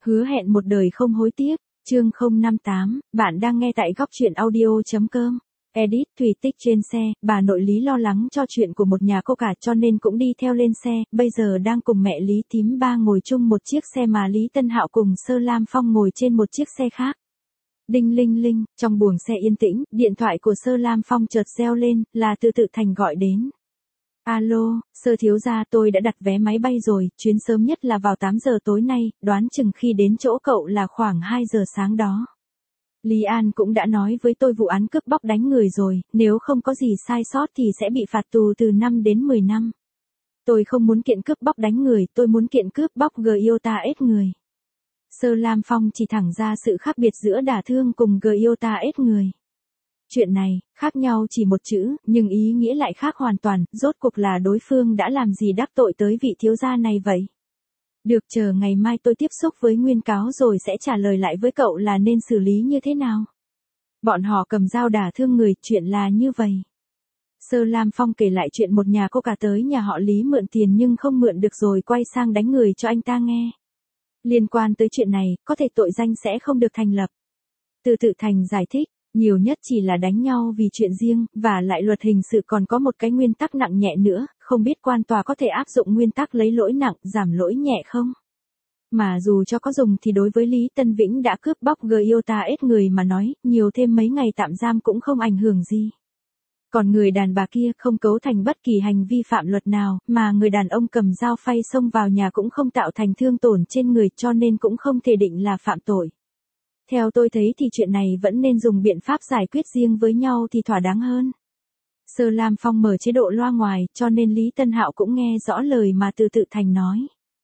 Hứa hẹn một đời không hối tiếc, chương 058, bạn đang nghe tại góc truyện audio.com. Edit, Thủy Tích trên xe, bà nội Lý lo lắng cho chuyện của một nhà cô cả cho nên cũng đi theo lên xe, bây giờ đang cùng mẹ Lý Thím Ba ngồi chung một chiếc xe mà Lý Tân Hạo cùng Sơ Lam Phong ngồi trên một chiếc xe khác. Đinh linh linh, trong buồng xe yên tĩnh, điện thoại của Sơ Lam Phong chợt reo lên, là Từ Tự Thành gọi đến. Alo, Sơ thiếu gia, tôi đã đặt vé máy bay rồi, chuyến sớm nhất là vào 8 giờ tối nay, đoán chừng khi đến chỗ cậu là khoảng 2 giờ sáng đó. Lý An cũng đã nói với tôi vụ án cướp bóc đánh người rồi, nếu không có gì sai sót thì sẽ bị phạt tù từ 5 đến 10 năm. Tôi không muốn kiện cướp bóc đánh người, tôi muốn kiện cướp bóc Giota ết người. Sơ Lam Phong chỉ thẳng ra sự khác biệt giữa đả thương cùng Giota ết người. Chuyện này, khác nhau chỉ một chữ, nhưng ý nghĩa lại khác hoàn toàn, rốt cuộc là đối phương đã làm gì đắc tội tới vị thiếu gia này vậy? Được, chờ ngày mai tôi tiếp xúc với nguyên cáo rồi sẽ trả lời lại với cậu là nên xử lý như thế nào. Bọn họ cầm dao đả thương người, chuyện là như vậy. Sơ Lam Phong kể lại chuyện một nhà cô cả tới nhà họ Lý mượn tiền nhưng không mượn được rồi quay sang đánh người cho anh ta nghe. Liên quan tới chuyện này, có thể tội danh sẽ không được thành lập. Từ Tự Thành giải thích, nhiều nhất chỉ là đánh nhau vì chuyện riêng, và lại luật hình sự còn có một cái nguyên tắc nặng nhẹ nữa, không biết quan tòa có thể áp dụng nguyên tắc lấy lỗi nặng, giảm lỗi nhẹ không? Mà dù cho có dùng thì đối với Lý Tân Vĩnh đã cướp bóc Giota ết người mà nói, nhiều thêm mấy ngày tạm giam cũng không ảnh hưởng gì. Còn người đàn bà kia không cấu thành bất kỳ hành vi phạm luật nào, mà người đàn ông cầm dao phay xông vào nhà cũng không tạo thành thương tổn trên người cho nên cũng không thể định là phạm tội. Theo tôi thấy thì chuyện này vẫn nên dùng biện pháp giải quyết riêng với nhau thì thỏa đáng hơn. Sơ Lam Phong mở chế độ loa ngoài cho nên Lý Tân Hạo cũng nghe rõ lời mà Từ Tự Thành nói.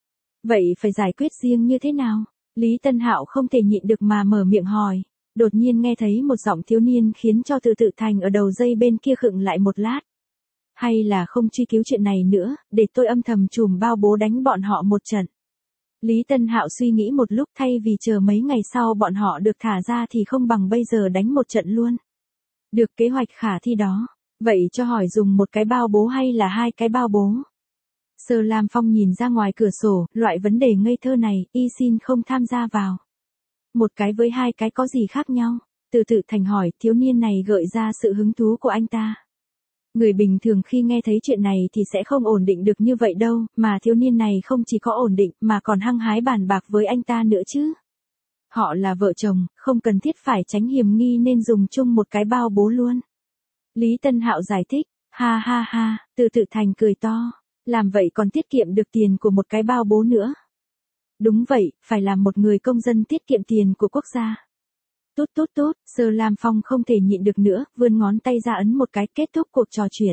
Vậy phải giải quyết riêng như thế nào? Lý Tân Hạo không thể nhịn được mà mở miệng hỏi. Đột nhiên nghe thấy một giọng thiếu niên khiến cho Từ Tự Thành ở đầu dây bên kia khựng lại một lát. Hay là không truy cứu chuyện này nữa, để tôi âm thầm chùm bao bố đánh bọn họ một trận. Lý Tân Hạo suy nghĩ một lúc, thay vì chờ mấy ngày sau bọn họ được thả ra thì không bằng bây giờ đánh một trận luôn. Được, kế hoạch khả thi đó. Vậy cho hỏi dùng một cái bao bố hay là hai cái bao bố? Sơ Lam Phong nhìn ra ngoài cửa sổ, loại vấn đề ngây thơ này, y xin không tham gia vào. Một cái với hai cái có gì khác nhau? Từ Tự Thành hỏi, thiếu niên này gợi ra sự hứng thú của anh ta. Người bình thường khi nghe thấy chuyện này thì sẽ không ổn định được như vậy đâu, mà thiếu niên này không chỉ có ổn định mà còn hăng hái bàn bạc với anh ta nữa chứ. Họ là vợ chồng, không cần thiết phải tránh hiểm nghi nên dùng chung một cái bao bố luôn. Lý Tân Hạo giải thích, ha ha ha, Từ Tự Thành cười to, làm vậy còn tiết kiệm được tiền của một cái bao bố nữa. Đúng vậy, phải làm một người công dân tiết kiệm tiền của quốc gia. Tốt tốt tốt, Sơ Lam Phong không thể nhịn được nữa, vươn ngón tay ra ấn một cái, kết thúc cuộc trò chuyện.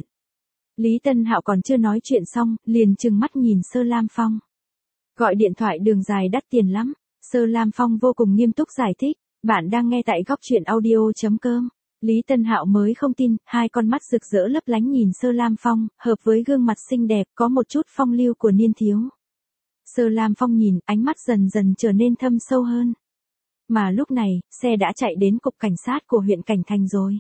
Lý Tân Hạo còn chưa nói chuyện xong, liền trừng mắt nhìn Sơ Lam Phong. Gọi điện thoại đường dài đắt tiền lắm. Sơ Lam Phong vô cùng nghiêm túc giải thích, bạn đang nghe tại góc truyện audio.com. Lý Tân Hạo mới không tin, hai con mắt rực rỡ lấp lánh nhìn Sơ Lam Phong, hợp với gương mặt xinh đẹp, có một chút phong lưu của niên thiếu. Sơ Lam Phong nhìn, ánh mắt dần dần trở nên thâm sâu hơn. Mà lúc này, xe đã chạy đến cục cảnh sát của huyện Cảnh Thành rồi.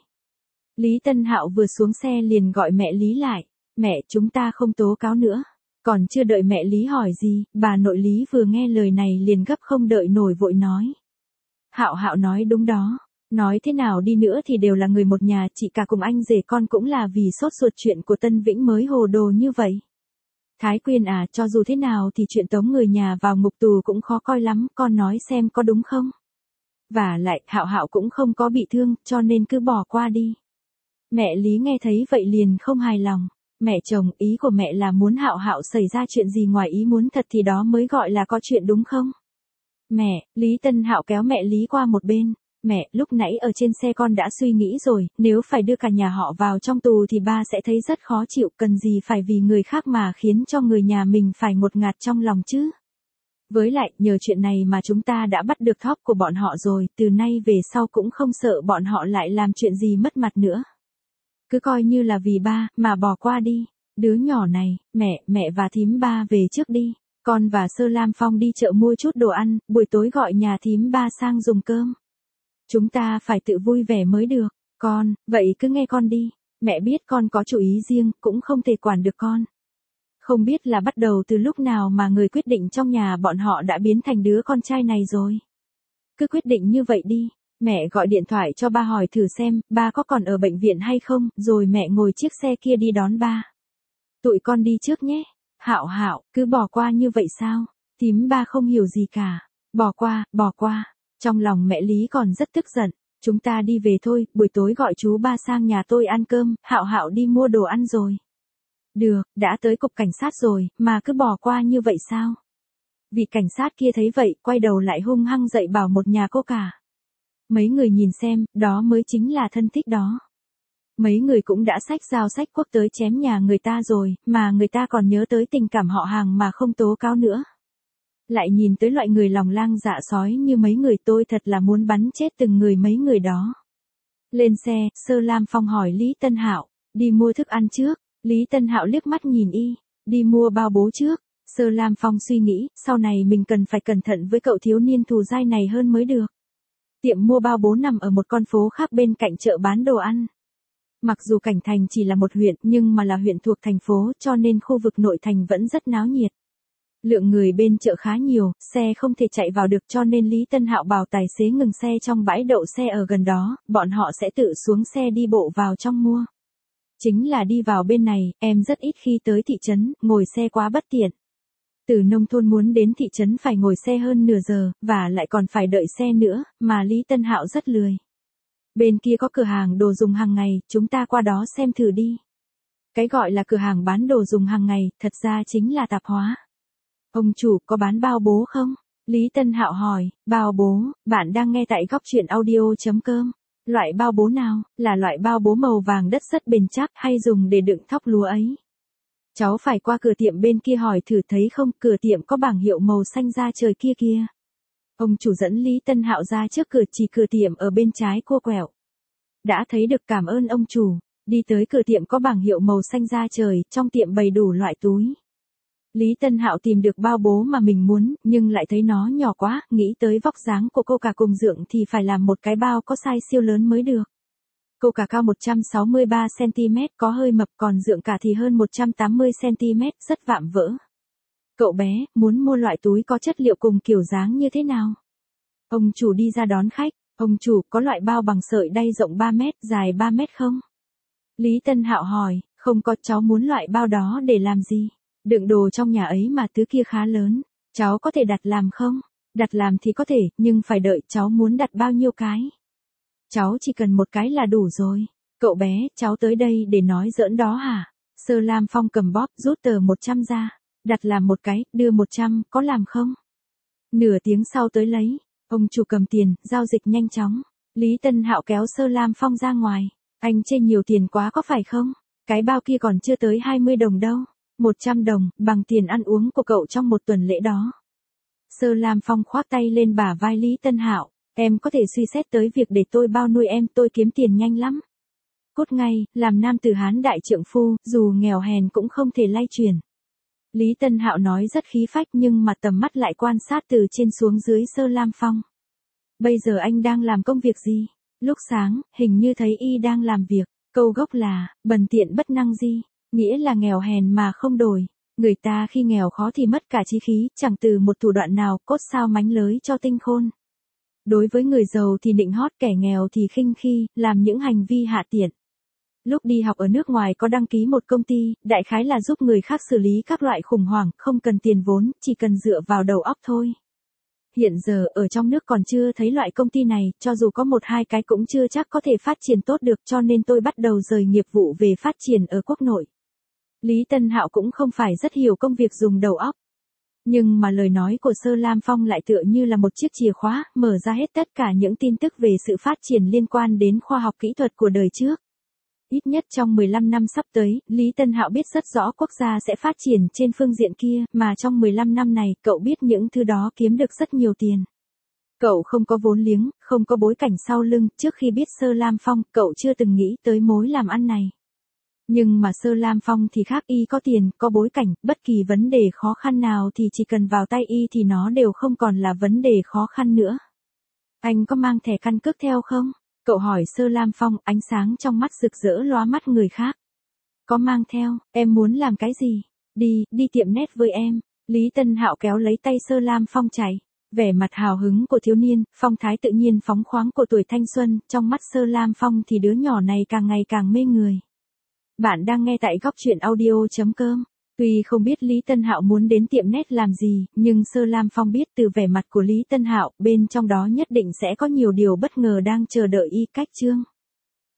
Lý Tân Hạo vừa xuống xe liền gọi mẹ Lý lại. Mẹ, chúng ta không tố cáo nữa. Còn chưa đợi mẹ Lý hỏi gì, bà nội Lý vừa nghe lời này liền gấp không đợi nổi vội nói. Hạo Hạo nói đúng đó. Nói thế nào đi nữa thì đều là người một nhà, chị cả cùng anh rể con cũng là vì sốt ruột chuyện của Tân Vĩnh mới hồ đồ như vậy. Thái Quyên à, cho dù thế nào thì chuyện tống người nhà vào ngục tù cũng khó coi lắm, con nói xem có đúng không? Và lại, Hạo Hạo cũng không có bị thương, cho nên cứ bỏ qua đi. Mẹ Lý nghe thấy vậy liền không hài lòng. Mẹ chồng, ý của mẹ là muốn Hạo Hạo xảy ra chuyện gì ngoài ý muốn thật thì đó mới gọi là có chuyện đúng không? Mẹ, Lý Tân Hạo kéo mẹ Lý qua một bên. Mẹ, lúc nãy ở trên xe con đã suy nghĩ rồi, nếu phải đưa cả nhà họ vào trong tù thì ba sẽ thấy rất khó chịu, cần gì phải vì người khác mà khiến cho người nhà mình phải ngột ngạt trong lòng chứ. Với lại, nhờ chuyện này mà chúng ta đã bắt được thóp của bọn họ rồi, từ nay về sau cũng không sợ bọn họ lại làm chuyện gì mất mặt nữa. Cứ coi như là vì ba, mà bỏ qua đi. Đứa nhỏ này, mẹ và thím ba về trước đi. Con và Sơ Lam Phong đi chợ mua chút đồ ăn, buổi tối gọi nhà thím ba sang dùng cơm. Chúng ta phải tự vui vẻ mới được. Con, vậy cứ nghe con đi. Mẹ biết con có chủ ý riêng, cũng không thể quản được con. Không biết là bắt đầu từ lúc nào mà người quyết định trong nhà bọn họ đã biến thành đứa con trai này rồi. Cứ quyết định như vậy đi. Mẹ gọi điện thoại cho ba hỏi thử xem, ba có còn ở bệnh viện hay không, rồi mẹ ngồi chiếc xe kia đi đón ba. Tụi con đi trước nhé. Hạo Hạo, cứ bỏ qua như vậy sao? Thím ba không hiểu gì cả. Bỏ qua. Trong lòng mẹ Lý còn rất tức giận. Chúng ta đi về thôi, buổi tối gọi chú ba sang nhà tôi ăn cơm, Hạo Hạo đi mua đồ ăn rồi. Được, đã tới cục cảnh sát rồi, mà cứ bỏ qua như vậy sao? Vị cảnh sát kia thấy vậy, quay đầu lại hung hăng dạy bảo một nhà cô cả. Mấy người nhìn xem, đó mới chính là thân thích đó. Mấy người cũng đã xách dao xách cuốc tới chém nhà người ta rồi, mà người ta còn nhớ tới tình cảm họ hàng mà không tố cáo nữa. Lại nhìn tới loại người lòng lang dạ sói như mấy người, tôi thật là muốn bắn chết từng người mấy người đó. Lên xe, Sơ Lam Phong hỏi Lý Tân Hạo, đi mua thức ăn trước. Lý Tân Hạo liếc mắt nhìn y, đi mua bao bố trước. Sơ Lam Phong suy nghĩ, sau này mình cần phải cẩn thận với cậu thiếu niên thù dai này hơn mới được. Tiệm mua bao bố nằm ở một con phố khác bên cạnh chợ bán đồ ăn. Mặc dù Cảnh Thành chỉ là một huyện nhưng mà là huyện thuộc thành phố cho nên khu vực nội thành vẫn rất náo nhiệt. Lượng người bên chợ khá nhiều, xe không thể chạy vào được cho nên Lý Tân Hạo bảo tài xế ngừng xe trong bãi đậu xe ở gần đó, bọn họ sẽ tự xuống xe đi bộ vào trong mua. Chính là đi vào bên này, em rất ít khi tới thị trấn, ngồi xe quá bất tiện. Từ nông thôn muốn đến thị trấn phải ngồi xe hơn nửa giờ, và lại còn phải đợi xe nữa, mà Lý Tân Hạo rất lười. Bên kia có cửa hàng đồ dùng hàng ngày, chúng ta qua đó xem thử đi. Cái gọi là cửa hàng bán đồ dùng hàng ngày, thật ra chính là tạp hóa. Ông chủ có bán bao bố không? Lý Tân Hạo hỏi, bao bố, bạn đang nghe tại góc truyện audio.com. Loại bao bố nào, là loại bao bố màu vàng đất rất bền chắc hay dùng để đựng thóc lúa ấy? Cháu phải qua cửa tiệm bên kia hỏi thử thấy không, cửa tiệm có bảng hiệu màu xanh da trời kia kìa. Ông chủ dẫn Lý Tân Hạo ra trước cửa, chỉ cửa tiệm ở bên trái cua quẹo. Đã thấy được, cảm ơn ông chủ. Đi tới cửa tiệm có bảng hiệu màu xanh da trời, trong tiệm bày đủ loại túi. Lý Tân Hạo tìm được bao bố mà mình muốn, nhưng lại thấy nó nhỏ quá, nghĩ tới vóc dáng của cô cả cùng Dượng thì phải làm một cái bao có size siêu lớn mới được. Cô cả cao 163cm, có hơi mập, còn Dượng cả thì hơn 180cm, rất vạm vỡ. Cậu bé, muốn mua loại túi có chất liệu cùng kiểu dáng như thế nào? Ông chủ đi ra đón khách, ông chủ có loại bao bằng sợi đay rộng 3 mét, dài 3 mét không? Lý Tân Hạo hỏi, không có, cháu muốn loại bao đó để làm gì? Đựng đồ trong nhà ấy mà, thứ kia khá lớn. Cháu có thể đặt làm không? Đặt làm thì có thể, nhưng phải đợi. Cháu muốn đặt bao nhiêu cái? Cháu chỉ cần một cái là đủ rồi. Cậu bé, cháu tới đây để nói giỡn đó hả? Sơ Lam Phong cầm bóp, rút tờ 100 ra. Đặt làm một cái, đưa 100, có làm không? Nửa tiếng sau tới lấy. Ông chủ cầm tiền, giao dịch nhanh chóng. Lý Tân Hạo kéo Sơ Lam Phong ra ngoài. Anh chê nhiều tiền quá có phải không? Cái bao kia còn chưa tới 20 đồng đâu. 100 đồng, bằng tiền ăn uống của cậu trong một tuần lễ đó. Sơ Lam Phong khoác tay lên bả vai Lý Tân Hạo, em có thể suy xét tới việc để tôi bao nuôi em, tôi kiếm tiền nhanh lắm. Cốt ngay, làm nam tử Hán đại trượng phu, dù nghèo hèn cũng không thể lay chuyển. Lý Tân Hạo nói rất khí phách nhưng mà tầm mắt lại quan sát từ trên xuống dưới Sơ Lam Phong. Bây giờ anh đang làm công việc gì? Lúc sáng, hình như thấy y đang làm việc, câu gốc là, bần tiện bất năng gì. Nghĩa là nghèo hèn mà không đổi. Người ta khi nghèo khó thì mất cả chí khí, chẳng từ một thủ đoạn nào, cốt sao mánh lới cho tinh khôn. Đối với người giàu thì nịnh hót, kẻ nghèo thì khinh khi, làm những hành vi hạ tiện. Lúc đi học ở nước ngoài có đăng ký một công ty, đại khái là giúp người khác xử lý các loại khủng hoảng, không cần tiền vốn, chỉ cần dựa vào đầu óc thôi. Hiện giờ ở trong nước còn chưa thấy loại công ty này, cho dù có một hai cái cũng chưa chắc có thể phát triển tốt được, cho nên tôi bắt đầu rời nghiệp vụ về phát triển ở quốc nội. Lý Tân Hạo cũng không phải rất hiểu công việc dùng đầu óc. Nhưng mà lời nói của Sơ Lam Phong lại tựa như là một chiếc chìa khóa, mở ra hết tất cả những tin tức về sự phát triển liên quan đến khoa học kỹ thuật của đời trước. Ít nhất trong 15 năm sắp tới, Lý Tân Hạo biết rất rõ quốc gia sẽ phát triển trên phương diện kia, mà trong 15 năm này, cậu biết những thứ đó kiếm được rất nhiều tiền. Cậu không có vốn liếng, không có bối cảnh sau lưng, trước khi biết Sơ Lam Phong, cậu chưa từng nghĩ tới mối làm ăn này. Nhưng mà Sơ Lam Phong thì khác, y có tiền, có bối cảnh, bất kỳ vấn đề khó khăn nào thì chỉ cần vào tay y thì nó đều không còn là vấn đề khó khăn nữa. Anh có mang thẻ căn cước theo không? Cậu hỏi Sơ Lam Phong, ánh sáng trong mắt rực rỡ lóa mắt người khác. Có mang theo, em muốn làm cái gì? Đi tiệm nét với em. Lý Tân Hạo kéo lấy tay Sơ Lam Phong chạy. Vẻ mặt hào hứng của thiếu niên, phong thái tự nhiên phóng khoáng của tuổi thanh xuân, trong mắt Sơ Lam Phong thì đứa nhỏ này càng ngày càng mê người. Bạn đang nghe tại góc truyện audio.com. Tuy không biết Lý Tân Hạo muốn đến tiệm nét làm gì, nhưng Sơ Lam Phong biết từ vẻ mặt của Lý Tân Hạo, bên trong đó nhất định sẽ có nhiều điều bất ngờ đang chờ đợi y. Cách chương